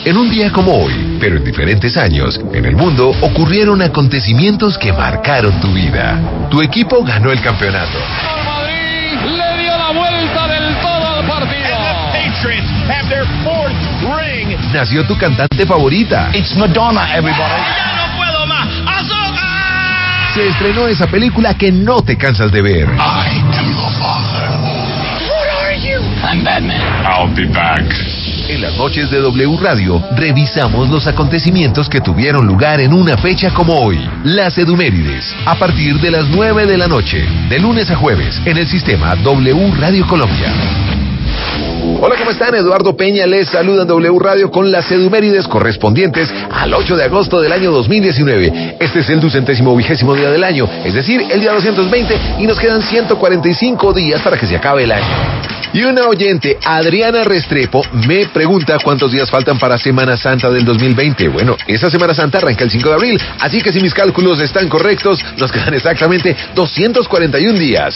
En un día como hoy, pero en diferentes años, en el mundo ocurrieron acontecimientos que marcaron tu vida. Tu equipo ganó el campeonato. El Madrid le dio la vuelta del todo al partido. Patriots have their fourth ring. Nació tu cantante favorita. It's Madonna, everybody. ¡Ya no puedo más! ¡Azúcar! Se estrenó esa película que no te cansas de ver. I am the father. What are you? I'm Batman. I'll be back. En las noches de W Radio, revisamos los acontecimientos que tuvieron lugar en una fecha como hoy. Las Edumérides, a partir de las 9 de la noche, de lunes a jueves, en el sistema W Radio Colombia. Hola, ¿cómo están? Eduardo Peña les saluda en W Radio con las Edumérides correspondientes al 8 de agosto del año 2019. Este es el 220º día del año, es decir, el día 220, y nos quedan 145 días para que se acabe el año. Y una oyente, Adriana Restrepo, me pregunta cuántos días faltan para Semana Santa del 2020. Bueno, esa Semana Santa arranca el 5 de abril, así que si mis cálculos están correctos, nos quedan exactamente 241 días.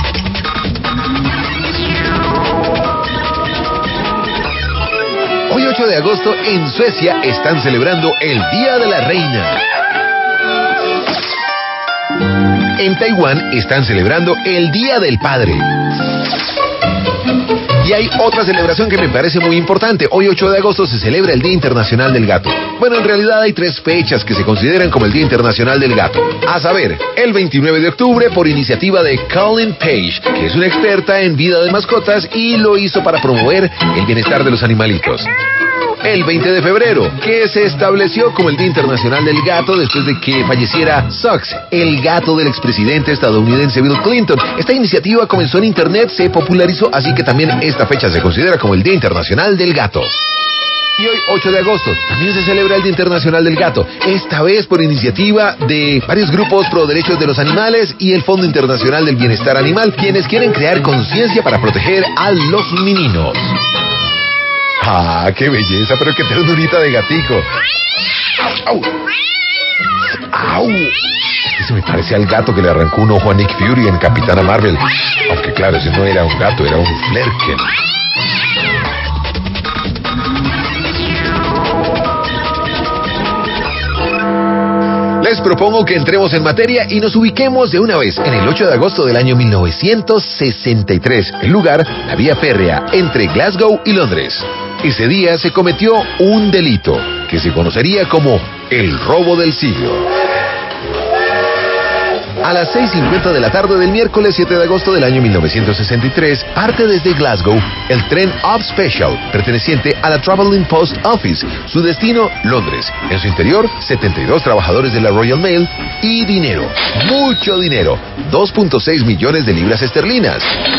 Hoy 8 de agosto en Suecia están celebrando el Día de la Reina. En Taiwán están celebrando el Día del Padre. Y hay otra celebración que me parece muy importante. Hoy 8 de agosto se celebra el Día Internacional del Gato. Bueno, en realidad hay 3 fechas que se consideran como el Día Internacional del Gato. A saber, el 29 de octubre por iniciativa de Colin Page, que es una experta en vida de mascotas y lo hizo para promover el bienestar de los animalitos. El 20 de febrero, que se estableció como el Día Internacional del Gato después de que falleciera Suggs, el gato del expresidente estadounidense Bill Clinton. Esta iniciativa comenzó en internet, se popularizó, así que también esta fecha se considera como el Día Internacional del Gato. Y hoy, 8 de agosto, también se celebra el Día Internacional del Gato, esta vez por iniciativa de varios grupos pro derechos de los animales y el Fondo Internacional del Bienestar Animal, quienes quieren crear conciencia para proteger a los meninos. ¡Ah, qué belleza! Pero qué ternurita de gatico. ¡Au, au! ¡Au! Ese me parece al gato que le arrancó un ojo a Nick Fury en Capitana Marvel. Aunque claro, ese no era un gato, era un flerken. Les propongo que entremos en materia y nos ubiquemos de una vez en el 8 de agosto del año 1963. El lugar, la vía férrea entre Glasgow y Londres. Ese día se cometió un delito que se conocería como el robo del siglo. A las 6:50 de la tarde del miércoles 7 de agosto del año 1963, parte desde Glasgow el tren Up Special, perteneciente a la Travelling Post Office. Su destino, Londres. En su interior, 72 trabajadores de la Royal Mail y dinero. Mucho dinero. 2.6 millones de libras esterlinas.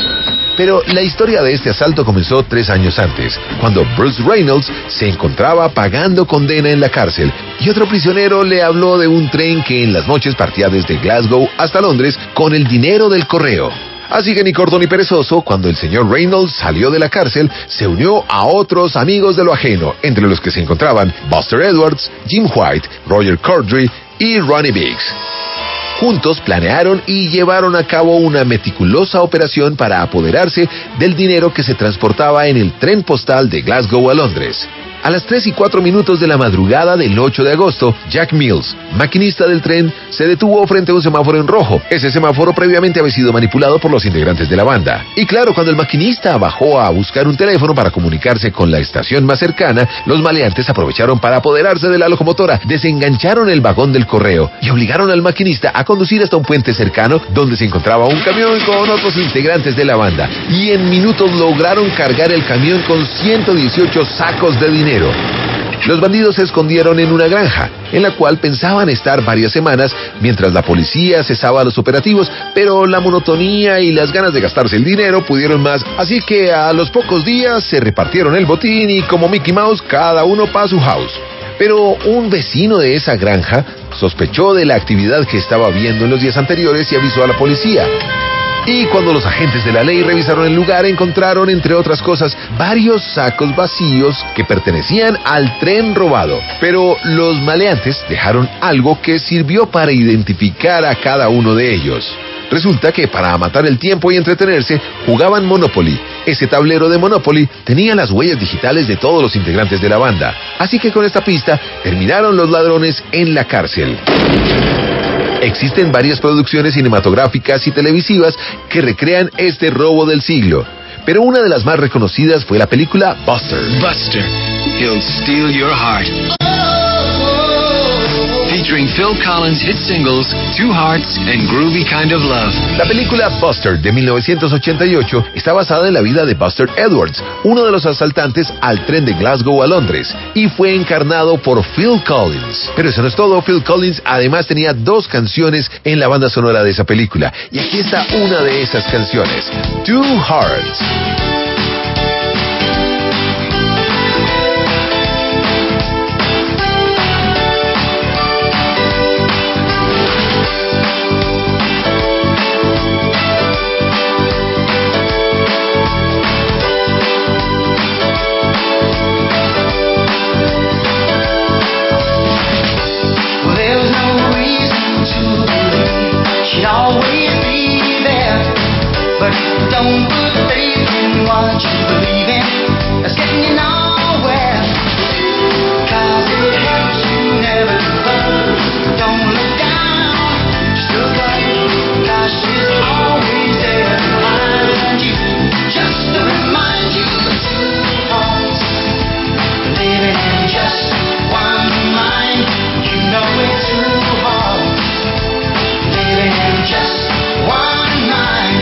Pero la historia de este asalto comenzó 3 años antes, cuando Bruce Reynolds se encontraba pagando condena en la cárcel y otro prisionero le habló de un tren que en las noches partía desde Glasgow hasta Londres con el dinero del correo. Así que ni corto ni perezoso, cuando el señor Reynolds salió de la cárcel, se unió a otros amigos de lo ajeno, entre los que se encontraban Buster Edwards, Jim White, Roger Corddry y Ronnie Biggs. Juntos planearon y llevaron a cabo una meticulosa operación para apoderarse del dinero que se transportaba en el tren postal de Glasgow a Londres. A las 3:04 de la madrugada del 8 de agosto, Jack Mills, maquinista del tren, se detuvo frente a un semáforo en rojo. Ese semáforo previamente había sido manipulado por los integrantes de la banda. Y claro, cuando el maquinista bajó a buscar un teléfono para comunicarse con la estación más cercana, los maleantes aprovecharon para apoderarse de la locomotora, desengancharon el vagón del correo y obligaron al maquinista a conducir hasta un puente cercano donde se encontraba un camión con otros integrantes de la banda. Y en minutos lograron cargar el camión con 118 sacos de dinero. Los bandidos se escondieron en una granja, en la cual pensaban estar varias semanas mientras la policía cesaba los operativos, pero la monotonía y las ganas de gastarse el dinero pudieron más, así que a los pocos días se repartieron el botín y como Mickey Mouse, cada uno para su house. Pero un vecino de esa granja sospechó de la actividad que estaba viendo en los días anteriores y avisó a la policía. Y cuando los agentes de la ley revisaron el lugar, encontraron, entre otras cosas, varios sacos vacíos que pertenecían al tren robado. Pero los maleantes dejaron algo que sirvió para identificar a cada uno de ellos. Resulta que para matar el tiempo y entretenerse, jugaban Monopoly. Ese tablero de Monopoly tenía las huellas digitales de todos los integrantes de la banda. Así que con esta pista terminaron los ladrones en la cárcel. Existen varias producciones cinematográficas y televisivas que recrean este robo del siglo. Pero una de las más reconocidas fue la película Buster. Buster, he'll steal your heart. Featuring Phil Collins' hit singles, Two Hearts and Groovy Kind of Love. La película Buster de 1988 está basada en la vida de Buster Edwards, uno de los asaltantes al tren de Glasgow a Londres, y fue encarnado por Phil Collins. Pero eso no es todo. Phil Collins además tenía 2 canciones en la banda sonora de esa película, y aquí está una de esas canciones, Two Hearts. Don't put faith in what you believe in. That's getting you nowhere. 'Cause it helps you never give up. Don't look down, just look up. 'Cause she's always there behind you, just to remind you of two hearts living in just one mind. You know it's two hearts living in just one mind.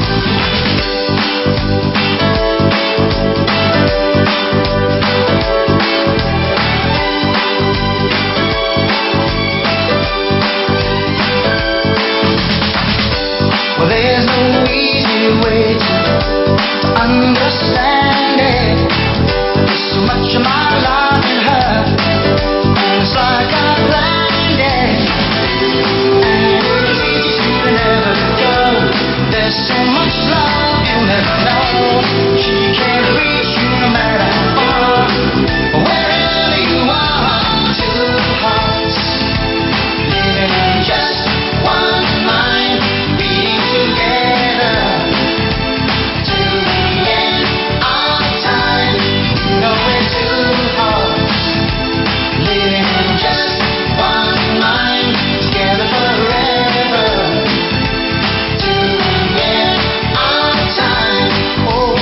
Well, there's no easy way to understand it. There's so much of my life in her, and it's like I planned it. And it's easy to never let go. There's so much love you'll never know. She can't reach you no matter how far, wherever you are. Two hearts living in just one mind, beating together till the end of time. You know we're two hearts living in just one mind, together forever till the end of time. Oh,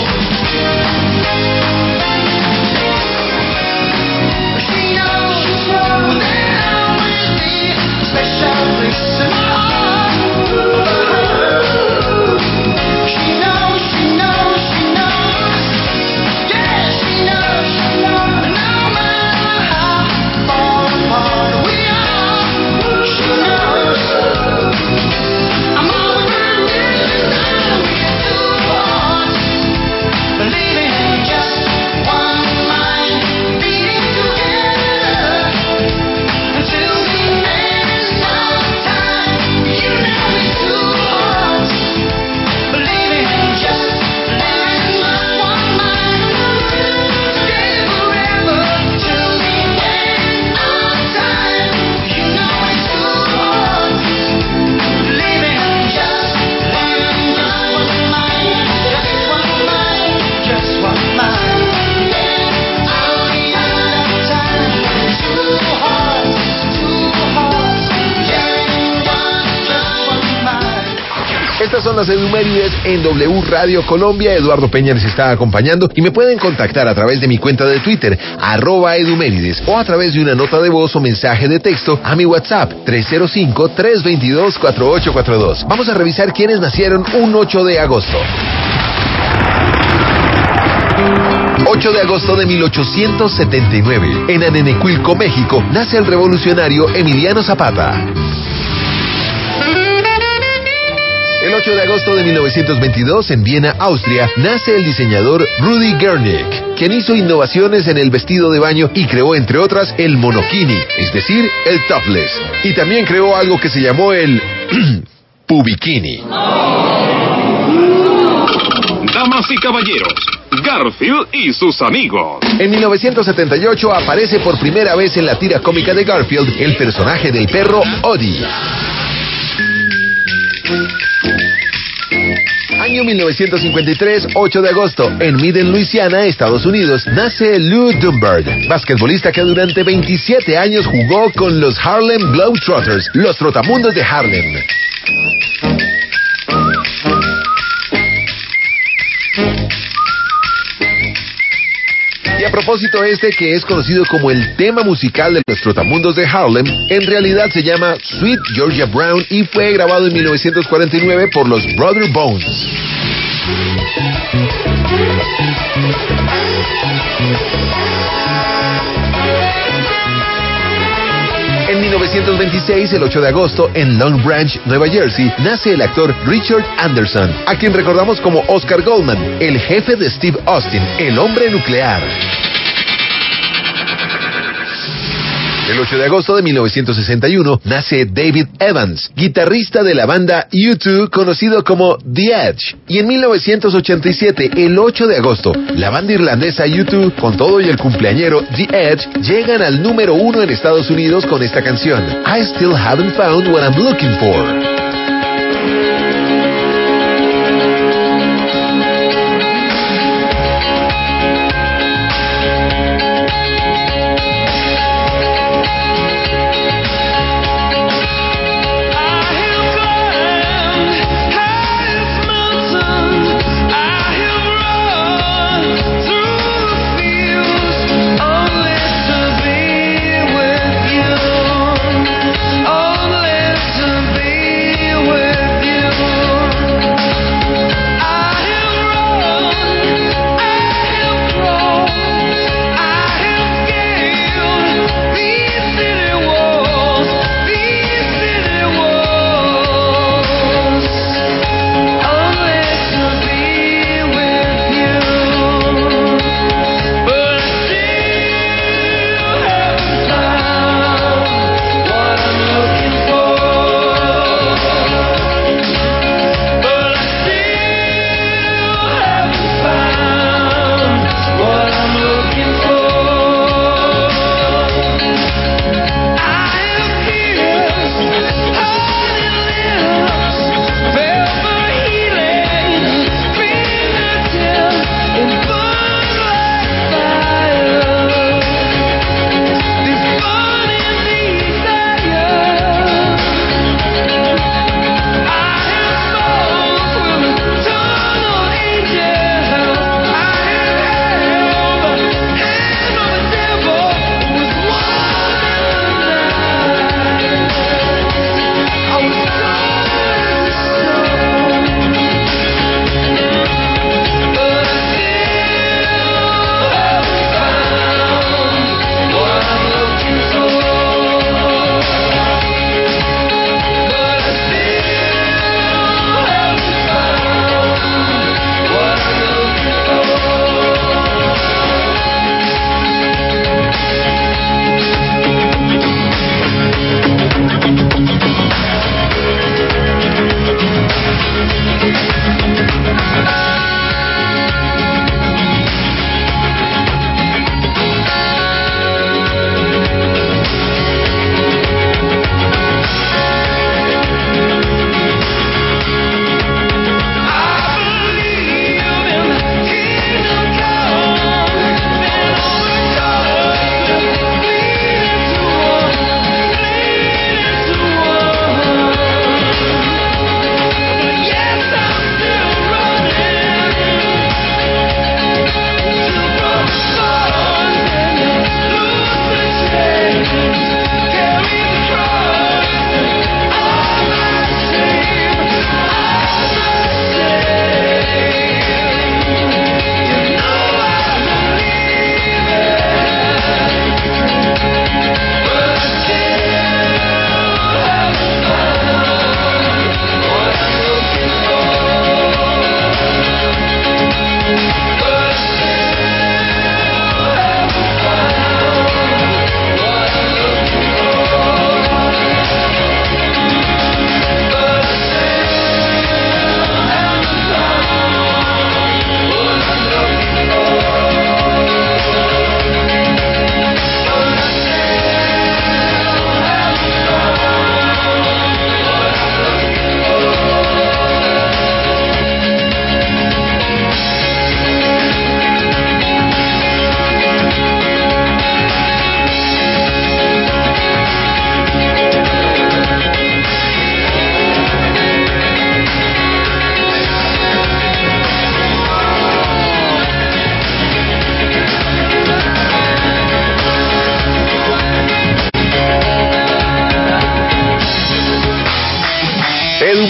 she knows there'll always be a special place in my heart. She knows, she knows, she knows. Yeah, she knows, no matter how far apart we are. She knows I'm always with you. We're two hearts living in just one mind, beating together until the end of time. You know it's two hearts living in just one mind, together forever till the end of time. You know it's two hearts living in just one mind, just one mind, just one mind. Till the end of time, two hearts, just one mind. Estas son las Edumérides en W Radio Colombia. Eduardo Peña les está acompañando y me pueden contactar a través de mi cuenta de Twitter, @Edumérides, o a través de una nota de voz o mensaje de texto a mi WhatsApp, 305-322-4842. Vamos a revisar quiénes nacieron un 8 de agosto. 8 de agosto de 1879, en Anenecuilco, México, nace el revolucionario Emiliano Zapata. El 8 de agosto de 1922, en Viena, Austria, nace el diseñador Rudi Gernick, quien hizo innovaciones en el vestido de baño y creó, entre otras, el monokini, es decir, el topless. Y también creó algo que se llamó el pubikini. Damas y caballeros, Garfield y sus amigos. En 1978 aparece por primera vez en la tira cómica de Garfield el personaje del perro Odie. Año 1953, 8 de agosto, en Minden, Luisiana, Estados Unidos, nace Lou Dunbar, basquetbolista que durante 27 años jugó con los Harlem Globetrotters, los trotamundos de Harlem. Y a propósito, que es conocido como el tema musical de los trotamundos de Harlem, en realidad se llama Sweet Georgia Brown y fue grabado en 1949 por los Brother Bones. En 1926, el 8 de agosto, en Long Branch, Nueva Jersey, nace el actor Richard Anderson, a quien recordamos como Oscar Goldman, el jefe de Steve Austin, el hombre nuclear. El 8 de agosto de 1961 nace David Evans, guitarrista de la banda U2 conocido como The Edge. Y en 1987, el 8 de agosto, la banda irlandesa U2, con todo y el cumpleañero The Edge, llegan al número 1 en Estados Unidos con esta canción, I Still Haven't Found What I'm Looking For.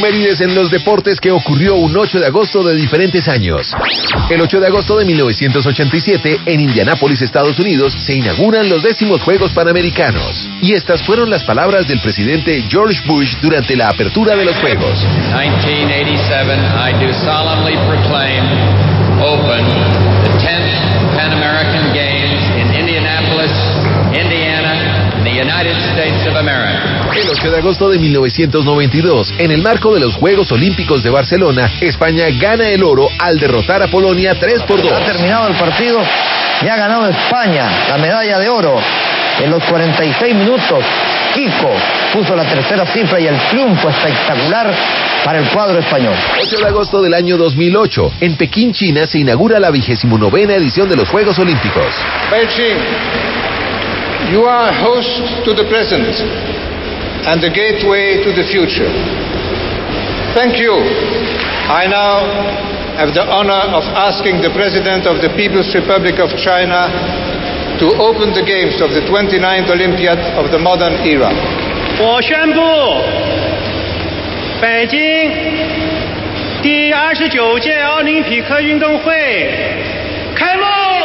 efemérides en los deportes que ocurrió un 8 de agosto de diferentes años. El 8 de agosto de 1987, en Indianápolis, Estados Unidos, se inauguran los 10º Juegos Panamericanos. Y estas fueron las palabras del presidente George Bush durante la apertura de los Juegos. 1987, I do solemnly proclaim open the 10th Pan American Games in Indianapolis, Indiana, in the United States of America. El 8 de agosto de 1992, en el marco de los Juegos Olímpicos de Barcelona, España gana el oro al derrotar a Polonia 3-2. Ha terminado el partido y ha ganado España la medalla de oro. En los 46 minutos, Kiko puso la tercera cifra y el triunfo espectacular para el cuadro español. 8 de agosto del año 2008, en Pekín, China, se inaugura la 29ª edición de los Juegos Olímpicos. Beijing, you are host to the present and the gateway to the future. Thank you. I now have the honor of asking the President of the People's Republic of China to open the games of the 29th Olympiad of the modern era. 我宣布，北京第29届奥林匹克运动会开幕。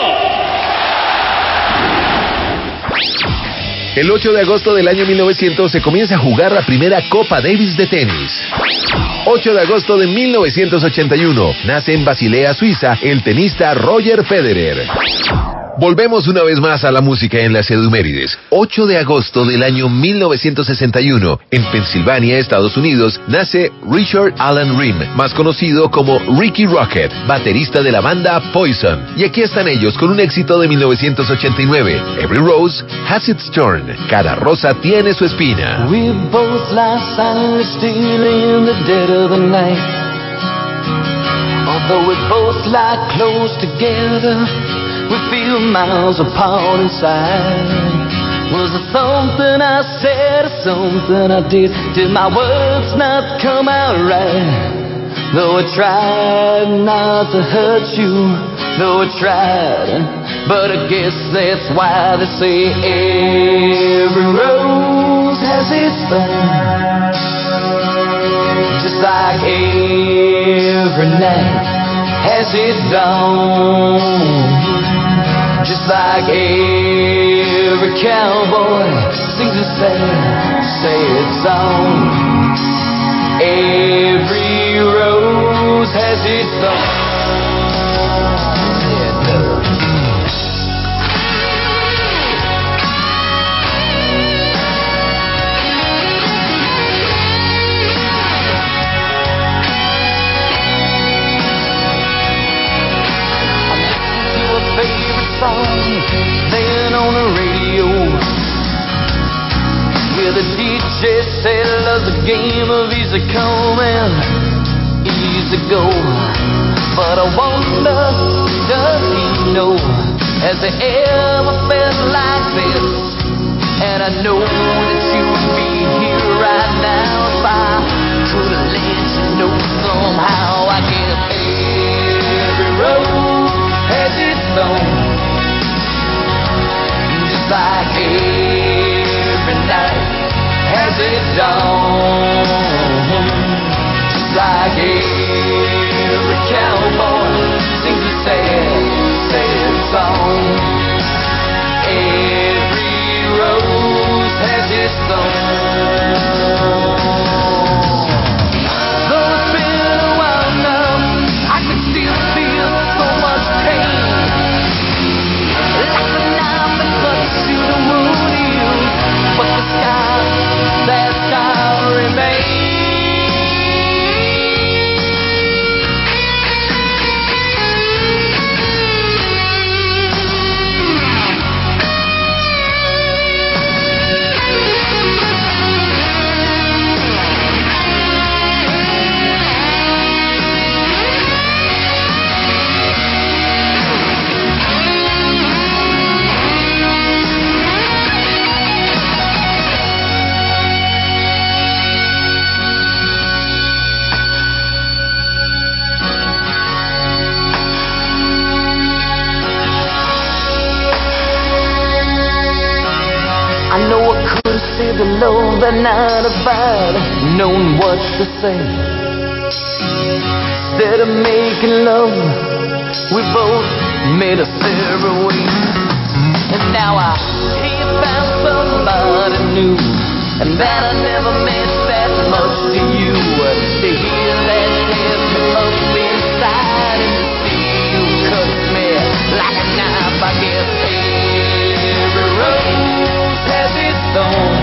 El 8 de agosto del año 1900 se comienza a jugar la primera Copa Davis de tenis. 8 de agosto de 1981, nace en Basilea, Suiza, el tenista Roger Federer. Volvemos una vez más a la música en las Edumérides. 8 de agosto del año 1961, en Pensilvania, Estados Unidos, nace Richard Alan Ream, más conocido como Ricky Rocket, baterista de la banda Poison. Y aquí están ellos con un éxito de 1989, Every Rose Has Its Thorn. Cada rosa tiene su espina. We both lie silently still in the dead of the night. Although we both lie close together, we feel miles apart inside. Was it something I said or something I did? Did my words not come out right? Though I tried not to hurt you, though I tried, but I guess that's why they say every rose has its thorn. Just like every night has its dawn. Just like every cowboy sings a sad song. Every rose has its thorn. Yeah, it does. I listen to a favorite song, then on the radio, where the DJ said love's a game of easy come and easy go. But I wonder, does he know, has he ever felt like this? And I know that you would be here right now if I could have let you know somehow. I guess every rose has its thorn. Just like every night has its dawn. Just like every cowboy sings a sad song. Every rose has its thorn. Though it's been a while now, I can still feel so much pain. Like the knife that cuts to the wound heals, but the scar, that scar remains. I know I could have see below the night divide, knowing what to say. Instead of making love, we both made a separate ways. And now I hear you found somebody new, and that I never meant that much to you. To hear that tears me up inside, and to see you cut me like a knife. I guess every rose has its thorn,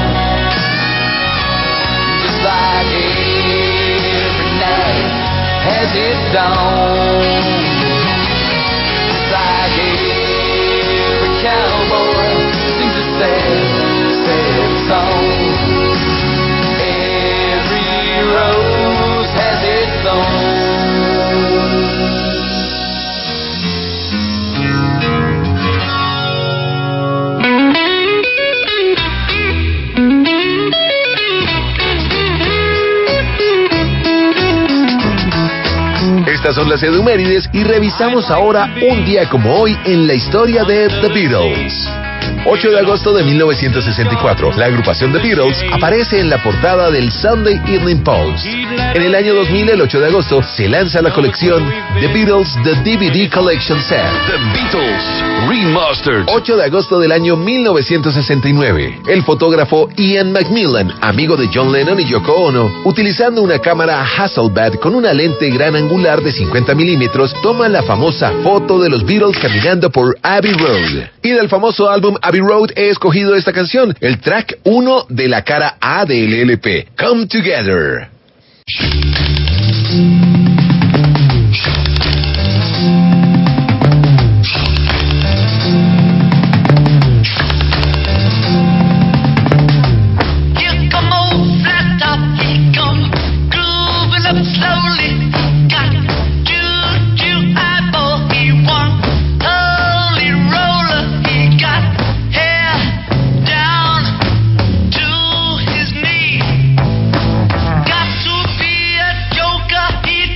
just like every night has its dawn, just like every cowboy sings a sad song. Every rose has its thorn. Estas son las efemérides y revisamos ahora un día como hoy en la historia de The Beatles. 8 de agosto de 1964, la agrupación The Beatles aparece en la portada del Sunday Evening Post. En el año 2000, el 8 de agosto, se lanza la colección The Beatles The DVD Collection Set. The Beatles Remastered. 8 de agosto del año 1969, el fotógrafo Ian McMillan, amigo de John Lennon y Yoko Ono, utilizando una cámara Hasselblad con una lente gran angular de 50 milímetros, toma la famosa foto de los Beatles caminando por Abbey Road. Y del famoso álbum Abbey Road he escogido esta canción, el track 1 de la cara A del LP, Come Together. He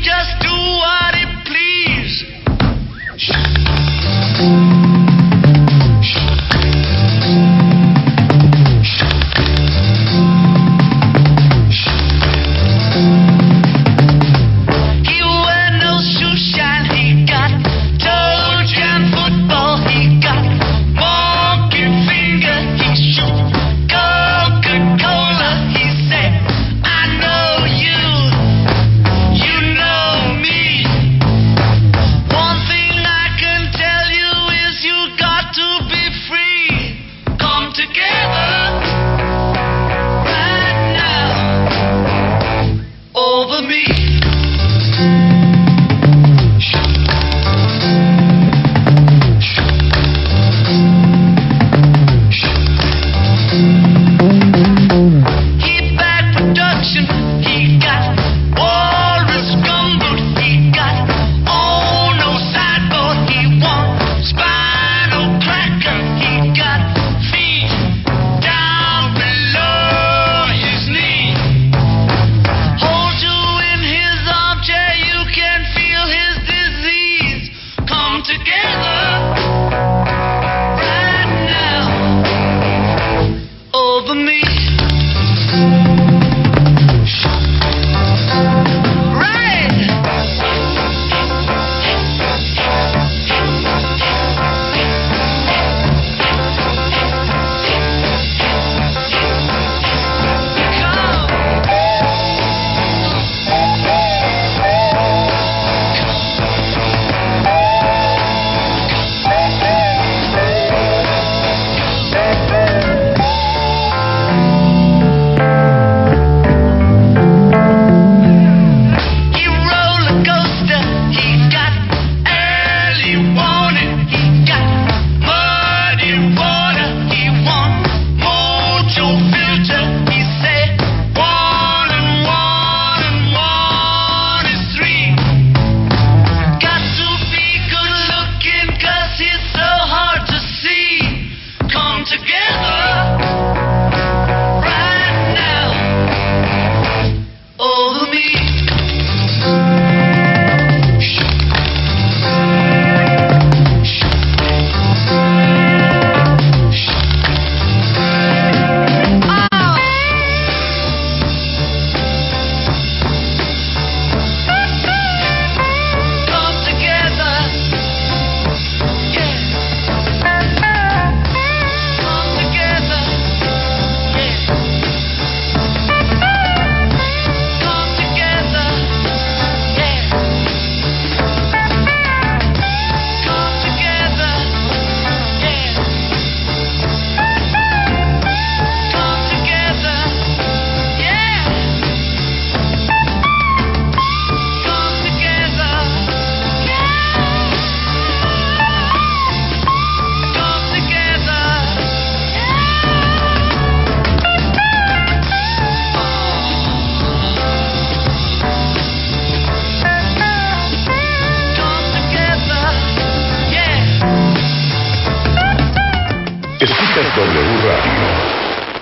Sintonizas W Radio.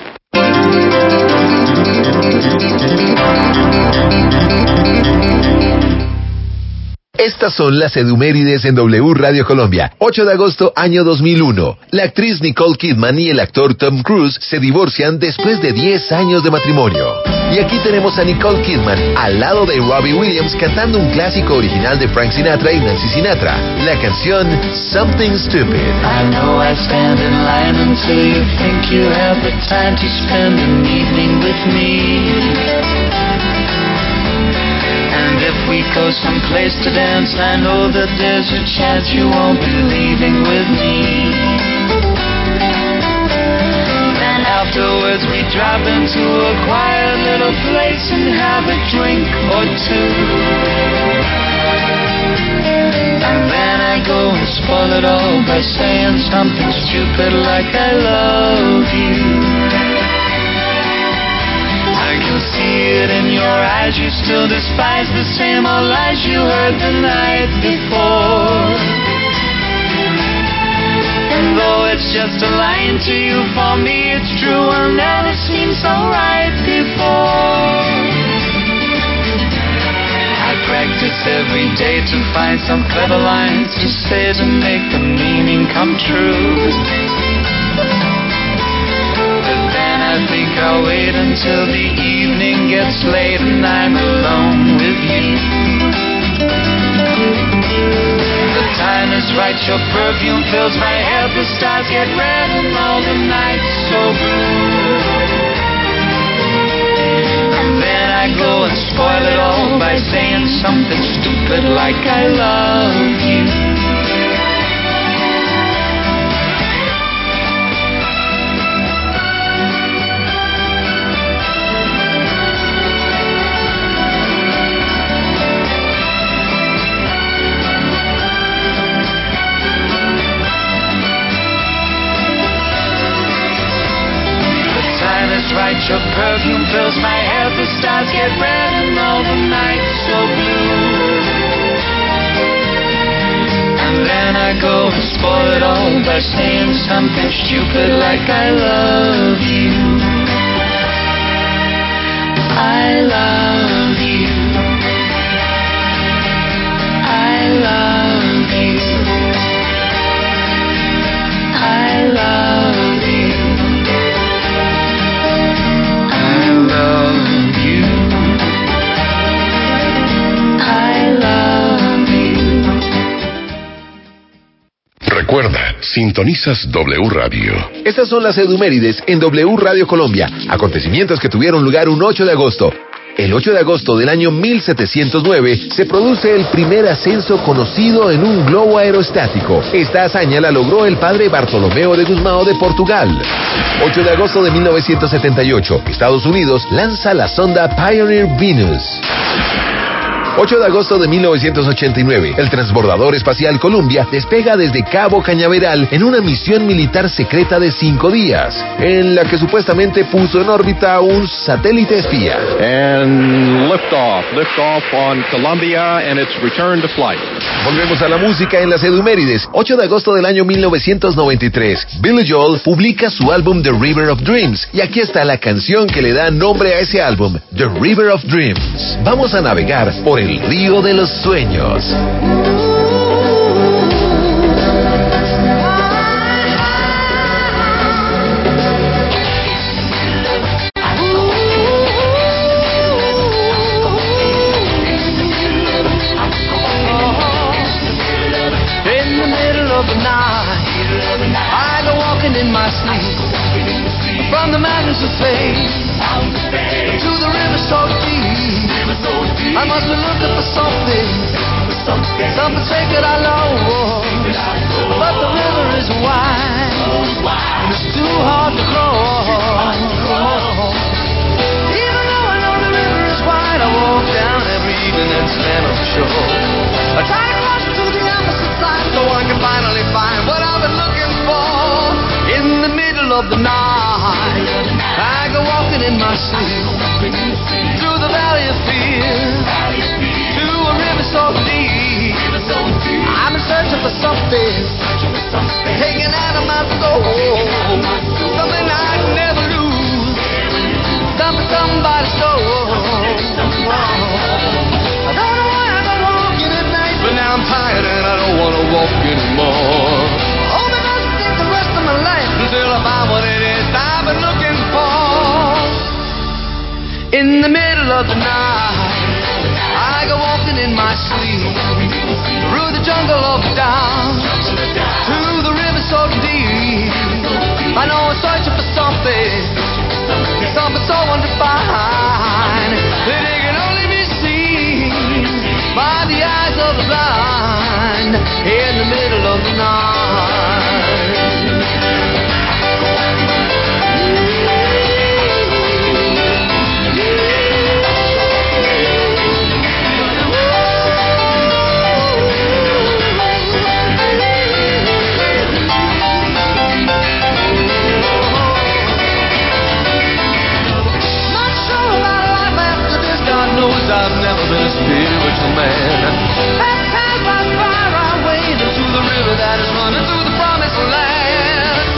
Estas son las edumérides en W Radio Colombia. 8 de agosto, año 2001. La actriz Nicole Kidman y el actor Tom Cruise se divorcian después de 10 años de matrimonio. Y aquí tenemos a Nicole Kidman al lado de Robbie Williams cantando un clásico original de Frank Sinatra y Nancy Sinatra, la canción Something Stupid. I know I stand in line until you think you have the time to spend an evening with me. And if we go someplace to dance, I know that there's a chance you won't be leaving with me. Then afterwards we drop into a quiet little place and have a drink or two. And then I go and spoil it all by saying something stupid like I love you. I can see it in your eyes, you still despise the same old lies you heard the night before. And though it's just a line to you, for me it's true, will never seem so right before. I practice every day to find some clever lines to say to make the meaning come true. I think I'll wait until the evening gets late and I'm alone with you. The time is right, your perfume fills my head, the stars get red and all the nights so blue. And then I go and spoil it all by saying something stupid like I love you. Right, your perfume fills my head, the stars get red and all the nights so blue. And then I go and spoil it all by saying something stupid like I love you. I love you. I love you. I love you. Recuerda, sintonizas W Radio. Estas son las edumérides en W Radio Colombia. Acontecimientos que tuvieron lugar un 8 de agosto. El 8 de agosto del año 1709 se produce el primer ascenso conocido en un globo aerostático. Esta hazaña la logró el padre Bartolomeo de Gusmão de Portugal. 8 de agosto de 1978, Estados Unidos lanza la sonda Pioneer Venus. 8 de agosto de 1989, el transbordador espacial Columbia despega desde Cabo Cañaveral en una misión militar secreta de 5 días, en la que supuestamente puso en órbita un satélite espía. And liftoff on Columbia and its return to flight. Volvemos a la música en las edumérides. 8 de agosto del año 1993, Billy Joel publica su álbum The River of Dreams, y aquí está la canción que le da nombre a ese álbum, The River of Dreams. Vamos a navegar por el río de los sueños. I go walking in my sleep from the mountains of faith to the river so deep. I must be looking for something sacred I know, but the river is wide and it's too hard to cross. Even though I know the river is wide, I walk down every evening and stand on the shore. I try to cross to the opposite side so I can finally find what I've been looking for. In the middle of the night, I go walking in my sleep through the valley of fear to a river so deep. I'm in search of something taken out of my soul. Something I'd never lose. Somebody's soul. I don't know why I go walking at night, but now I'm tired and I don't want to walk anymore. Oh, because I think the rest of my life until I find what it is I've been looking for. In the middle of the night, I go walking in my sleep, through the jungle of doubt, to the river so deep. I know I'm searching for something so undefined that it can only be seen by the eyes of the blind in the middle of the night. I've never been a spiritual man. Baptized by fire, I wade into the river that is running through the promised land.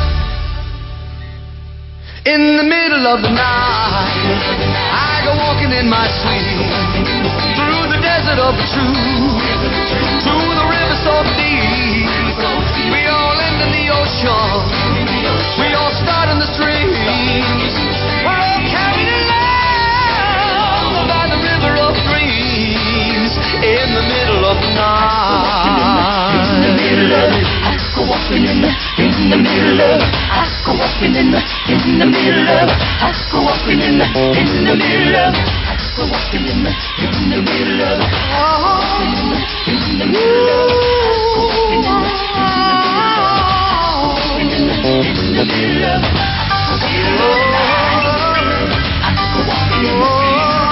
In the middle of the night, I go walking in my sleep, through the desert of the truth, to the river so deep. We all end in the ocean, we all start in the streams. We're all carried along by the river of dreams, in the middle of the night. In the middle of it, I go walking in the middle of it, I go walking in the middle of it, I go walking in the middle of it, I go walking in the middle of it, oh, in the middle of it, in the middle of it, I go walking in the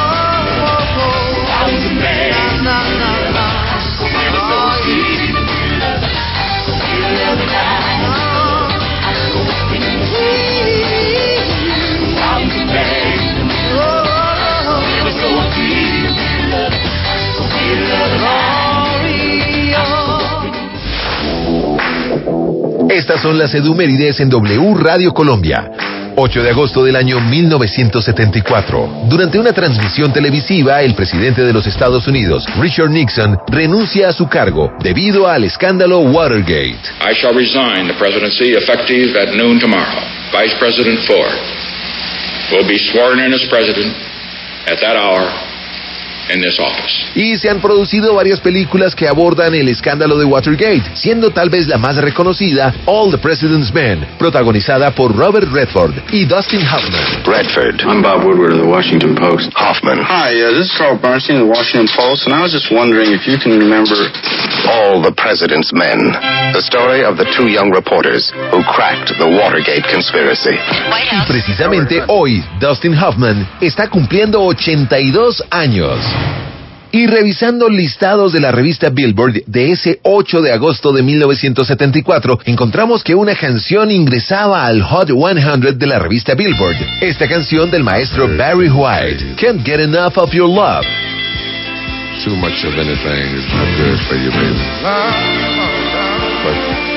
Estas son las edumérides en W Radio Colombia. 8 de agosto del año 1974. Durante una transmisión televisiva, el presidente de los Estados Unidos, Richard Nixon, renuncia a su cargo debido al escándalo Watergate. I shall resign the presidency effective at noon tomorrow. Vice President Ford will be sworn in as president at that hour in this office. Y se han producido varias películas que abordan el escándalo de Watergate, siendo tal vez la más reconocida All the President's Men, protagonizada por Robert Redford y Dustin Hoffman. Redford. I'm Bob Woodward of the Washington Post. Hoffman. Hi, this is Carl Bernstein of the Washington Post, and I was just wondering if you can remember All the President's Men, the story of the two young reporters who cracked the Watergate conspiracy. Y precisamente hoy, Dustin Hoffman está cumpliendo 82 años. Y revisando listados de la revista Billboard de ese 8 de agosto de 1974, encontramos que una canción ingresaba al Hot 100 de la revista Billboard. Esta canción del maestro Barry White, Can't Get Enough of Your Love. Too much of anything is not good for you, baby. But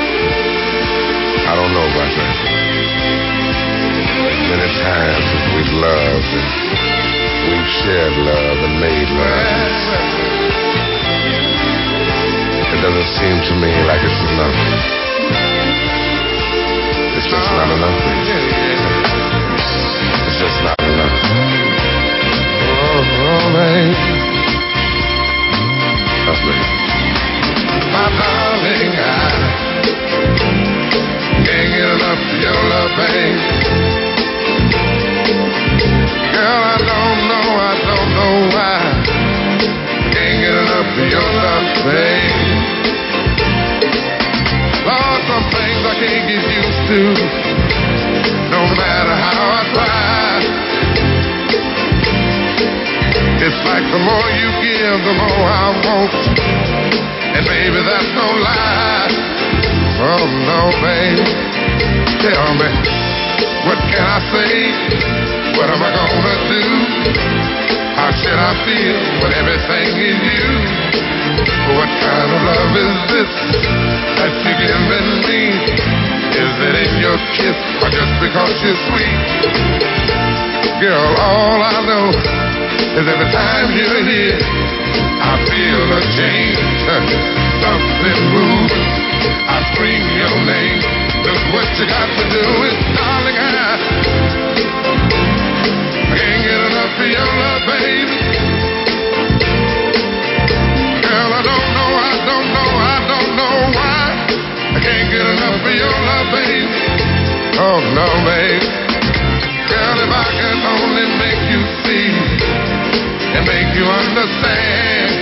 I don't know about that. Many times that we've loved and we've shared love and made love. It doesn't seem to me like it's enough. It's just not enough. It's just not enough. Oh, baby. That's me. My darling, I can't get enough of your love, babe. Girl, I don't know why. Can't get enough of your love, babe. Lord, some things I can't get used to, no matter how I try. It's like the more you give, the more I want. And baby, that's no lie. Oh no, babe. Tell me, what can I say? What am I gonna do? How How should I feel when everything is you? What kind of love is this that you're giving me? Is it in your kiss or just because you're sweet? Girl, all I know is every time you're here, I feel a change, something moves. I scream your name. Look what you got to do is, darling, I can't get enough of your love, baby. Girl, I don't know why I can't get enough of your love, baby. Oh no, baby. Girl, if I can only make you see and make you understand.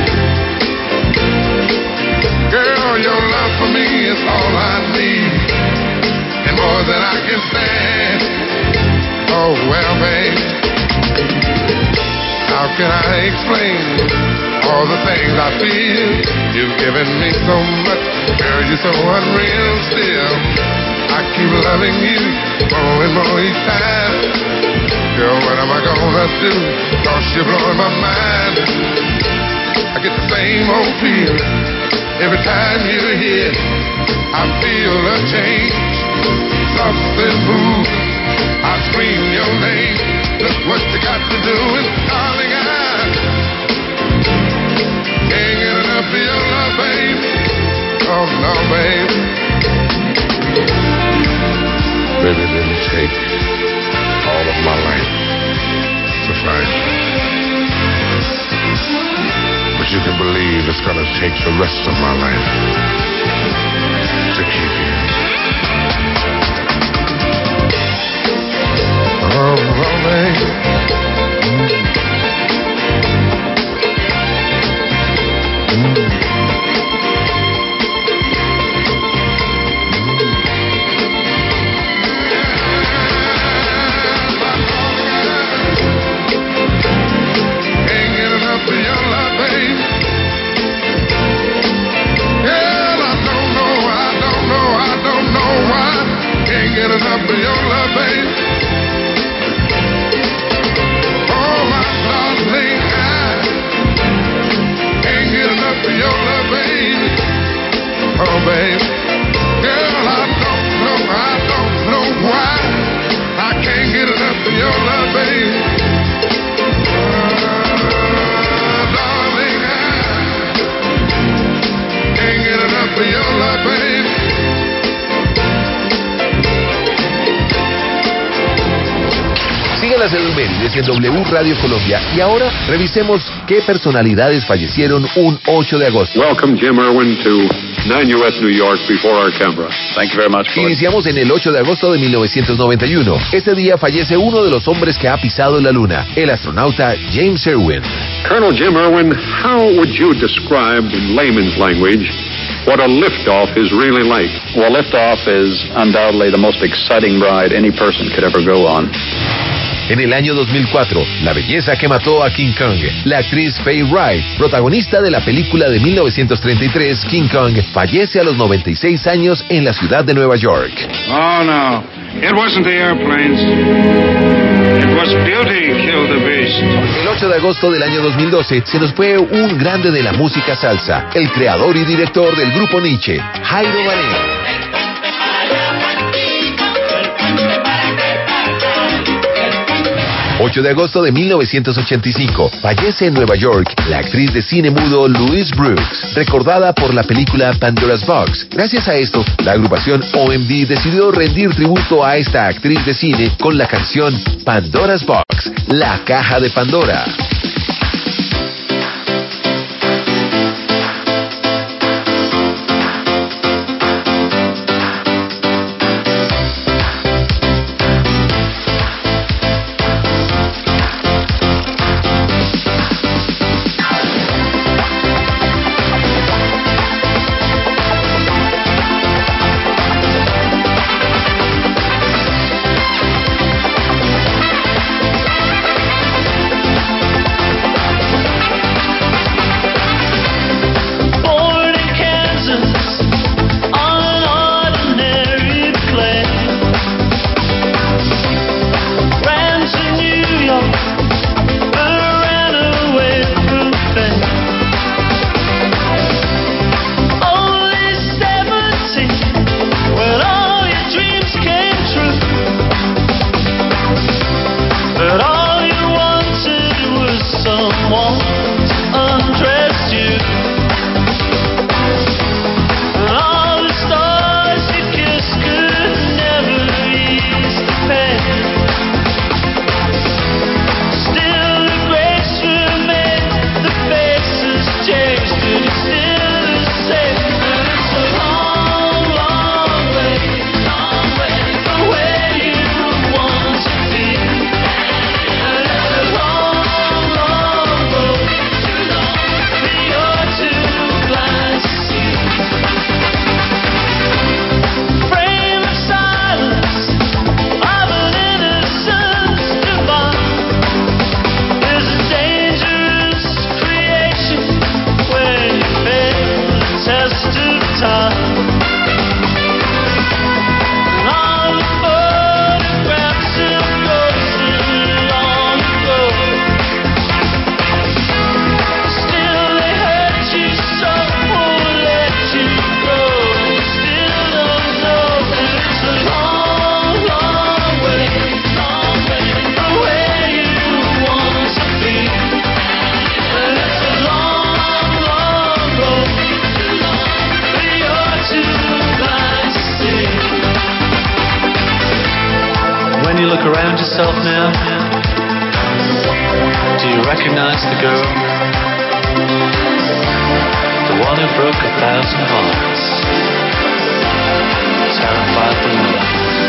Girl, your love for me is all I need, and more than I can stand. Oh, well, babe, how can I explain all the things I feel? You've given me so much, girl, you're so unreal still. I keep loving you more and more each time. Girl, what am I gonna do? 'Cause you're blowing my mind. I get the same old feeling every time you're here. I feel a change, something moves. I scream your name. Look what you got to do, and darling, I can't get enough of your love, babe. Oh no, babe. Baby, it didn't take all of my life to find you. But you can believe it's gonna take the rest of my life to keep you. Oh, baby. Get enough of your love, babe. Oh, my darling, I can't get enough of your love, babe. Oh, babe. Girl, I don't know why I can't get enough of your love, babe. Darling, I can't get enough of your love, babe. Sigan las efemérides en W Radio Colombia y ahora revisemos qué personalidades fallecieron un 8 de agosto. Welcome, Jim Irwin, to 9 US New York before our camera. Thank you very much. Iniciamos en el 8 de agosto de 1991. Este día fallece uno de los hombres que ha pisado la luna, el astronauta James Irwin. Colonel Jim Irwin, how would you describe in layman's language what a liftoff is really like? Well, liftoff is undoubtedly the most exciting ride any person could ever go on. En el año 2004, la belleza que mató a King Kong, la actriz Faye Wright, protagonista de la película de 1933 King Kong, fallece a los 96 años en la ciudad de Nueva York. Oh, no. It wasn't the airplanes. It was beauty killed the beast. El 8 de agosto del año 2012 se nos fue un grande de la música salsa, el creador y director del grupo Nietzsche, Jairo Varela. 8 de agosto de 1985, fallece en Nueva York la actriz de cine mudo Louise Brooks, recordada por la película Pandora's Box. Gracias a esto, la agrupación OMD decidió rendir tributo a esta actriz de cine con la canción Pandora's Box, la caja de Pandora. look around yourself now. Do you recognize the girl? The one who broke 1,000 hearts. Terrified below.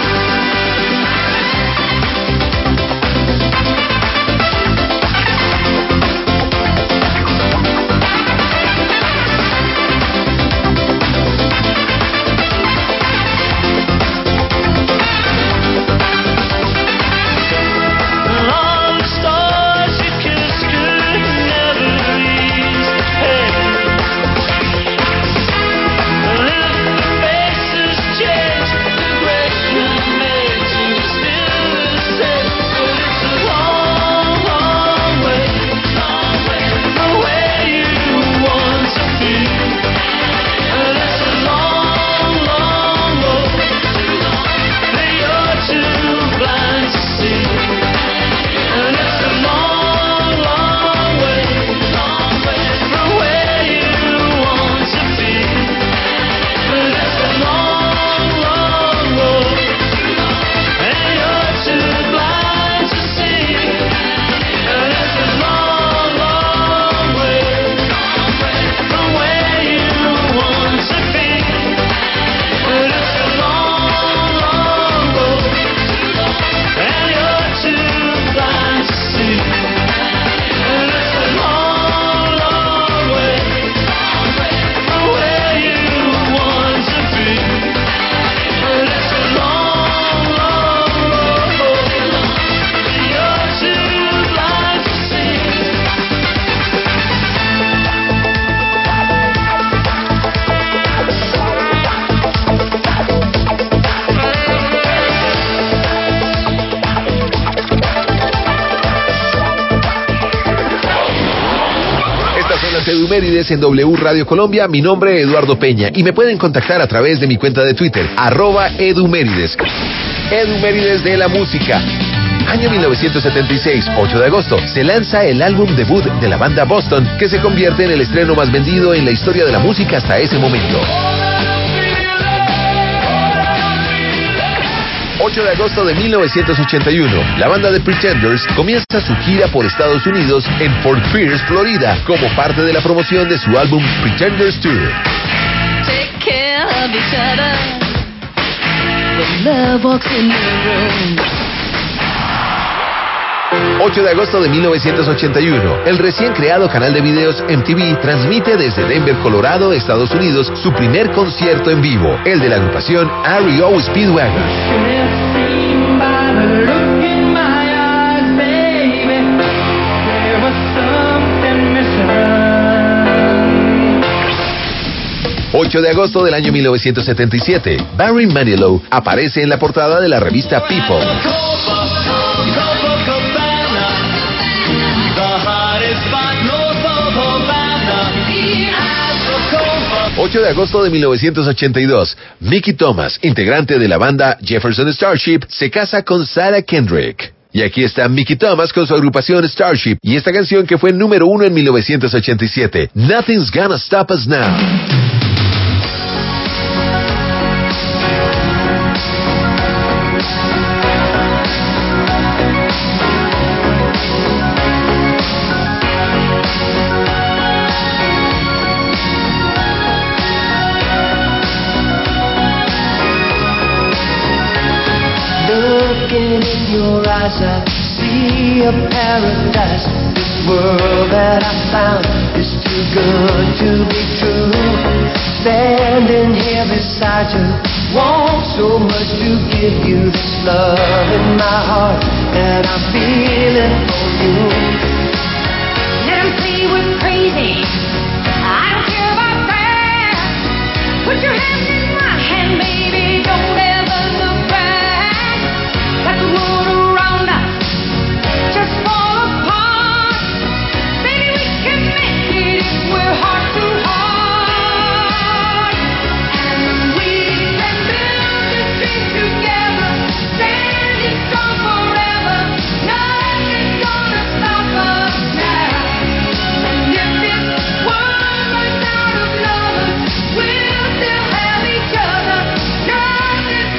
Edumérides en W Radio Colombia. Mi nombre es Eduardo Peña y me pueden contactar a través de mi cuenta de Twitter, @Edumérides. Edumérides de la música. Año 1976, 8 de agosto, se lanza el álbum debut de la banda Boston, que se convierte en el estreno más vendido en la historia de la música hasta ese momento. 8 de agosto de 1981, la banda de Pretenders comienza su gira por Estados Unidos en Fort Pierce, Florida, como parte de la promoción de su álbum Pretenders Tour. Take care of each other. When love walks in the room. 8 de agosto de 1981, el recién creado canal de videos MTV transmite desde Denver, Colorado, Estados Unidos, su primer concierto en vivo, el de la agrupación REO Speedwagon. 8 de agosto del año 1977, Barry Manilow aparece en la portada de la revista People. 8 de agosto de 1982, Mickey Thomas, integrante de la banda Jefferson Starship, se casa con Sarah Kendrick. Y aquí está Mickey Thomas con su agrupación Starship y esta canción que fue número 1 en 1987, Nothing's Gonna Stop Us Now. Looking in your eyes, I see a paradise. This world that I found is too good to be true. Standing here beside you, want so much to give you this love in my heart that I'm feeling for you. Let 'em say we're crazy. I don't care about that. Put your hand in my hand, baby. Don't ever look back. Let the world around us just fall apart. Baby, we can make it if we're heart to heart. And we can build this dream together, standing strong forever. Nothing's gonna stop us now. And if this world runs out of lovers, we'll still have each other. Nothing's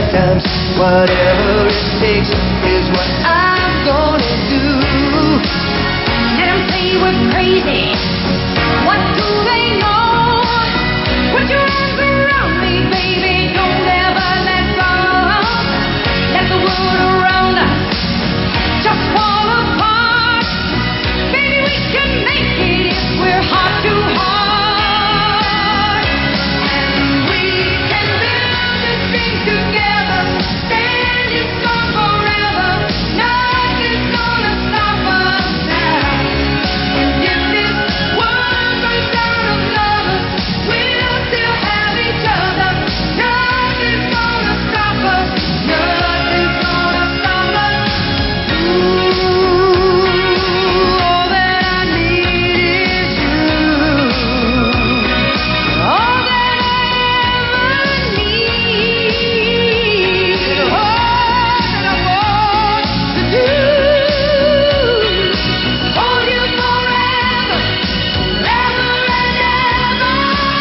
times. Whatever it takes is what I'm gonna do. Let them say we're crazy. What do they know? Put your arms around me, baby. Don't ever let go. Let the world around us just fall apart. Baby, we can make it if we're heart to heart. And we can build this thing together. Standing strong forever. Nothing's gonna stop us now. And if this world runs out of lovers, we'll still have each other. Nothing's gonna stop us. Nothing's gonna stop us. Ooh, all that I need is you. All that I ever need. All that I want to do. Hold you forever, forever and ever.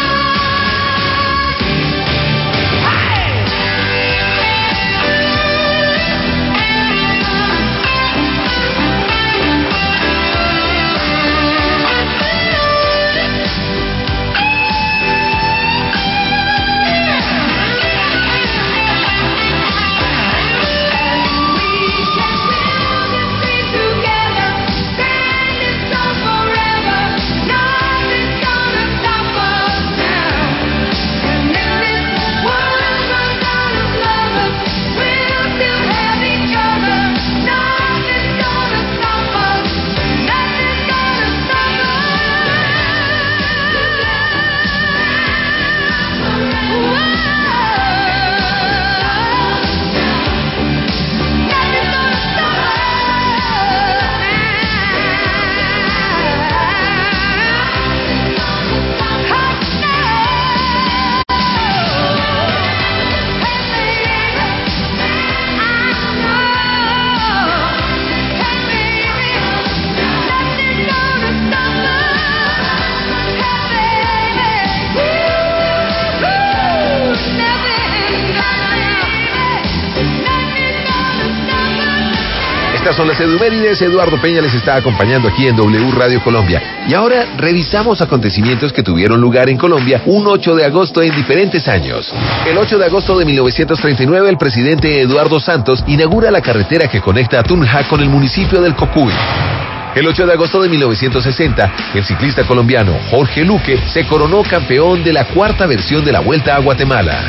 Estas son las Edumérides. Eduardo Peña les está acompañando aquí en W Radio Colombia. Y ahora revisamos acontecimientos que tuvieron lugar en Colombia un 8 de agosto en diferentes años. El 8 de agosto de 1939, el presidente Eduardo Santos inaugura la carretera que conecta a Tunja con el municipio del Cocuy. El 8 de agosto de 1960, el ciclista colombiano Jorge Luque se coronó campeón de la cuarta versión de la Vuelta a Guatemala.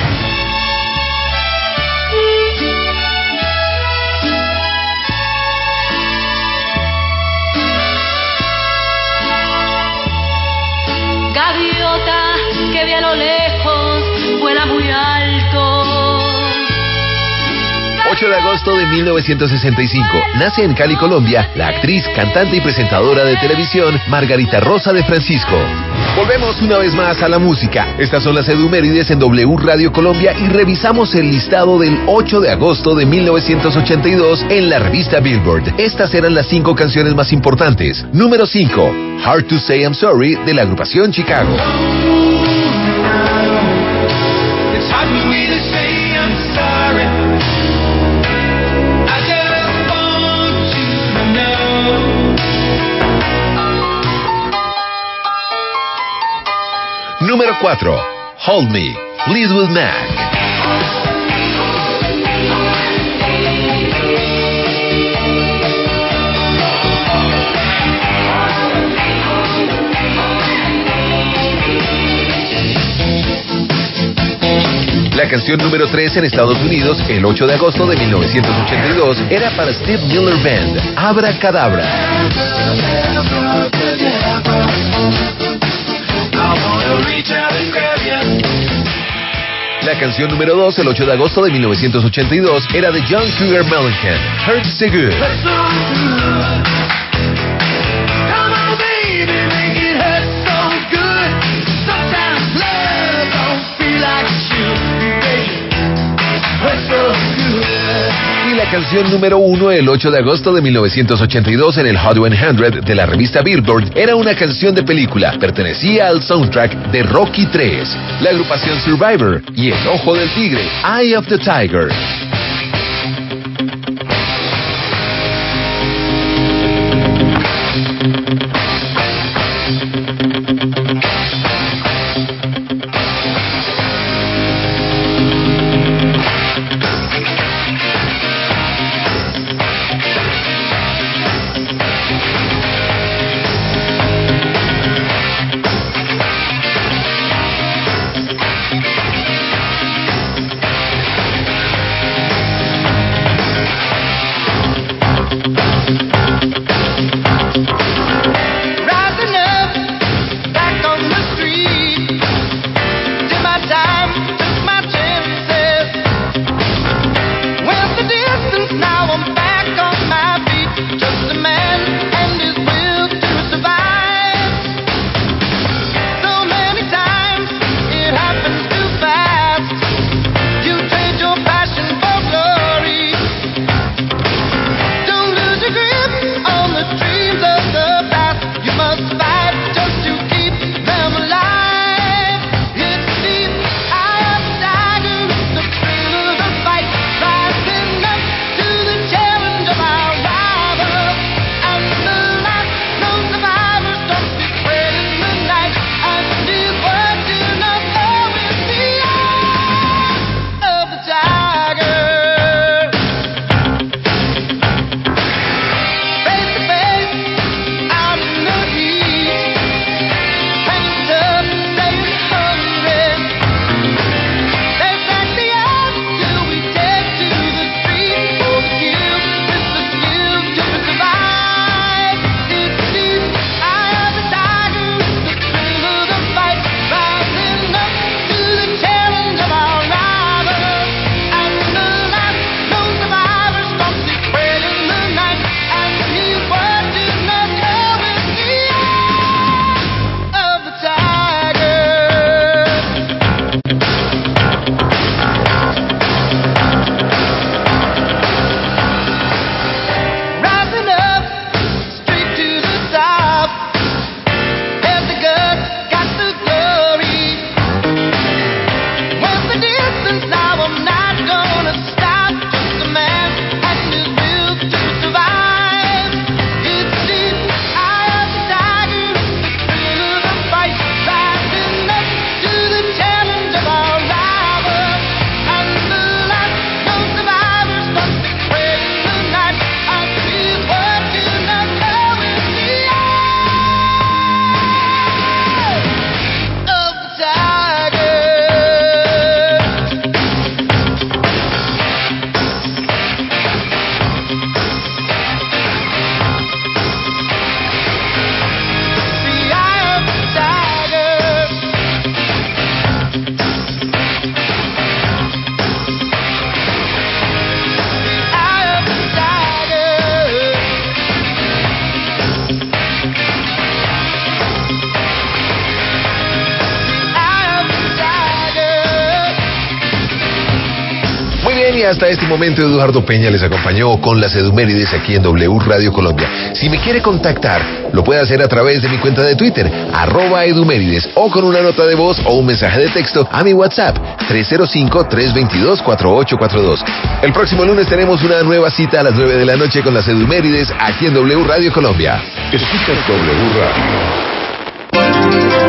Gaviota que ve a lo lejos, vuela muy alto. 8 de agosto de 1965, nace en Cali, Colombia, la actriz, cantante y presentadora de televisión Margarita Rosa de Francisco. Volvemos una vez más a la música. Estas son las Edumérides en W Radio Colombia y revisamos el listado del 8 de agosto de 1982 en la revista Billboard. Estas eran las 5 canciones más importantes. Número 5, Hard to Say I'm Sorry, de la agrupación Chicago. It's hard for me to say I'm sorry. I just want you to know. Número 4, Hold Me, Fleetwood Mac. La canción número 3 en Estados Unidos, el 8 de agosto de 1982, era para Steve Miller Band, Abracadabra. La canción número 2, el 8 de agosto de 1982, era de John Cougar Mellencamp, Hurts So Good. Y la canción número 1 el 8 de agosto de 1982 en el Hot 100 de la revista Billboard era una canción de película. Pertenecía al soundtrack de Rocky 3, la agrupación Survivor y El Ojo del Tigre, Eye of the Tiger. Y hasta este momento Eduardo Peña les acompañó con las Edumérides aquí en W Radio Colombia. Si me quiere contactar, lo puede hacer a través de mi cuenta de Twitter, @Edumérides, o con una nota de voz o un mensaje de texto a mi WhatsApp, 305-322-4842. El próximo lunes tenemos una nueva cita a las 9 de la noche con las Edumérides aquí en W Radio Colombia. Escucha W Radio.